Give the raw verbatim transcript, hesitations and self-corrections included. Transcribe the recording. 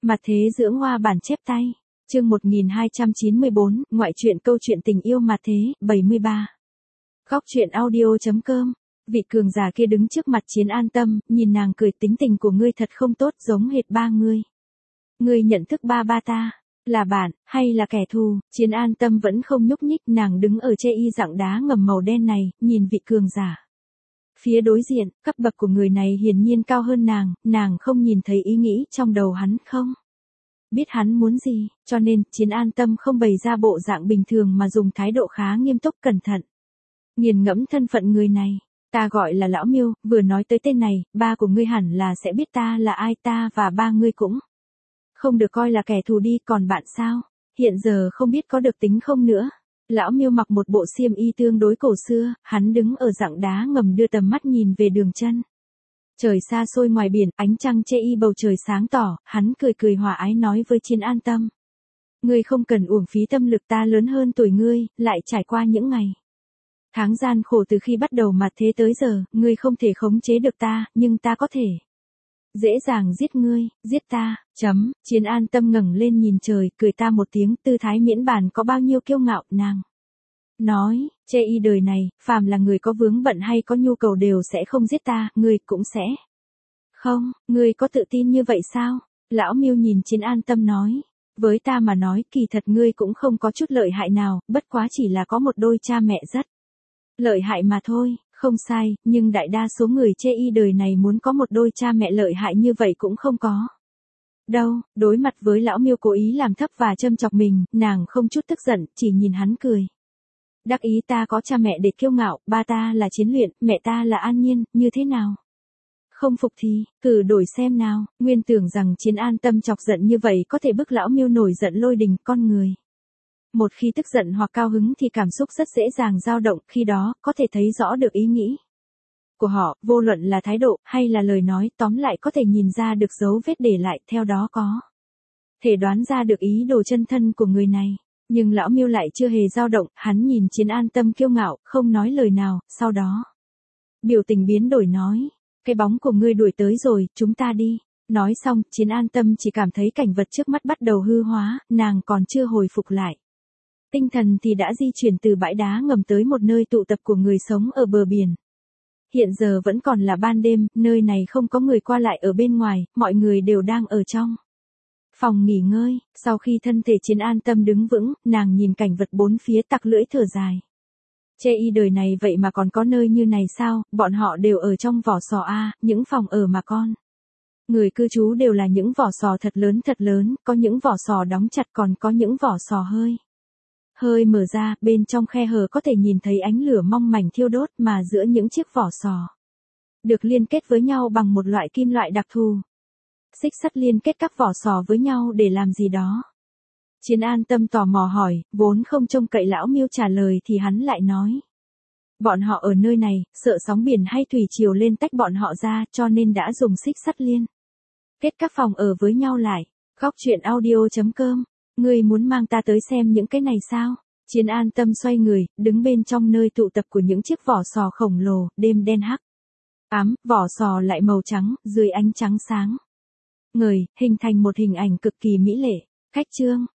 Mặt thế dưỡng hoa bản chép tay. Chương một nghìn hai trăm chín mươi bốn, ngoại truyện câu chuyện tình yêu mặt thế, bảy mươi ba. Góc truyện audio.com. Vị cường giả kia đứng trước mặt Chiến An Tâm, nhìn nàng cười, tính tình của ngươi thật không tốt, giống hệt ba ngươi. Ngươi nhận thức ba ba ta, là bạn, hay là kẻ thù? Chiến An Tâm vẫn không nhúc nhích, nàng đứng ở chê y dạng đá ngầm màu đen này, nhìn vị cường giả. Phía đối diện, cấp bậc của người này hiển nhiên cao hơn nàng, nàng không nhìn thấy ý nghĩ trong đầu hắn không? Biết hắn muốn gì, cho nên, Chiến An Tâm không bày ra bộ dạng bình thường mà dùng thái độ khá nghiêm túc cẩn thận. Nghiền ngẫm thân phận người này, ta gọi là Lão Miêu, vừa nói tới tên này, ba của ngươi hẳn là sẽ biết ta là ai, ta và ba ngươi cũng không được coi là kẻ thù đi, còn bạn sao? Hiện giờ không biết có được tính không nữa. Lão Miêu mặc một bộ xiêm y tương đối cổ xưa, hắn đứng ở dạng đá ngầm đưa tầm mắt nhìn về đường chân. Trời xa xôi ngoài biển, ánh trăng chê y bầu trời sáng tỏ, hắn cười cười hòa ái nói với Chiến An Tâm. Ngươi không cần uổng phí tâm lực, ta lớn hơn tuổi ngươi, lại trải qua những ngày tháng gian khổ từ khi bắt đầu mặt thế tới giờ, ngươi không thể khống chế được ta, nhưng ta có thể dễ dàng giết ngươi, giết ta, chấm. Chiến An Tâm ngẩng lên nhìn trời, cười ta một tiếng, tư thái miễn bàn có bao nhiêu kiêu ngạo, nàng nói, chê y đời này, phàm là người có vướng bận hay có nhu cầu đều sẽ không giết ta, ngươi cũng sẽ không, ngươi có tự tin như vậy sao? Lão Miêu nhìn Chiến An Tâm nói, với ta mà nói, kỳ thật ngươi cũng không có chút lợi hại nào, bất quá chỉ là có một đôi cha mẹ rất lợi hại mà thôi. Không sai, nhưng đại đa số người chê y đời này muốn có một đôi cha mẹ lợi hại như vậy cũng không có đâu. Đối mặt với Lão Miêu cố ý làm thấp và châm chọc mình, nàng không chút tức giận, chỉ nhìn hắn cười. Đắc ý, ta có cha mẹ để kiêu ngạo, ba ta là Chiến Luyện, mẹ ta là An Nhiên, như thế nào? Không phục thì, cử đổi xem nào. Nguyên tưởng rằng Chiến An Tâm chọc giận như vậy có thể bức Lão Miêu nổi giận lôi đình, con người một khi tức giận hoặc cao hứng thì cảm xúc rất dễ dàng dao động, khi đó, có thể thấy rõ được ý nghĩ của họ, vô luận là thái độ, hay là lời nói, tóm lại có thể nhìn ra được dấu vết để lại, theo đó có thể đoán ra được ý đồ chân thân của người này. Nhưng Lão Miêu lại chưa hề dao động, hắn nhìn Chiến An Tâm kiêu ngạo, không nói lời nào, sau đó biểu tình biến đổi nói, cái bóng của ngươi đuổi tới rồi, chúng ta đi. Nói xong, Chiến An Tâm chỉ cảm thấy cảnh vật trước mắt bắt đầu hư hóa, nàng còn chưa hồi phục lại tinh thần thì đã di chuyển từ bãi đá ngầm tới một nơi tụ tập của người sống ở bờ biển. Hiện giờ vẫn còn là ban đêm, nơi này không có người qua lại ở bên ngoài, mọi người đều đang ở trong phòng nghỉ ngơi. Sau khi thân thể Chiến An Tâm đứng vững, nàng nhìn cảnh vật bốn phía tặc lưỡi thở dài. Chê y đời này vậy mà còn có nơi như này sao, bọn họ đều ở trong vỏ sò a, những phòng ở mà con người cư trú đều là những vỏ sò thật lớn thật lớn, có những vỏ sò đóng chặt, còn có những vỏ sò hơi hơi mở ra, bên trong khe hở có thể nhìn thấy ánh lửa mong manh thiêu đốt, mà giữa những chiếc vỏ sò được liên kết với nhau bằng một loại kim loại đặc thù. Xích sắt liên kết các vỏ sò với nhau để làm gì đó? Chiến An Tâm tò mò hỏi, vốn không trông cậy Lão Miêu trả lời thì hắn lại nói. Bọn họ ở nơi này, sợ sóng biển hay thủy triều lên tách bọn họ ra, cho nên đã dùng xích sắt liên kết các phòng ở với nhau lại. Góc truyện audio.com. Ngươi muốn mang ta tới xem những cái này sao? Chiến An Tâm xoay người, đứng bên trong nơi tụ tập của những chiếc vỏ sò khổng lồ, đêm đen hắc ám, vỏ sò lại màu trắng, dưới ánh trắng sáng ngời, hình thành một hình ảnh cực kỳ mỹ lệ. Khách chương.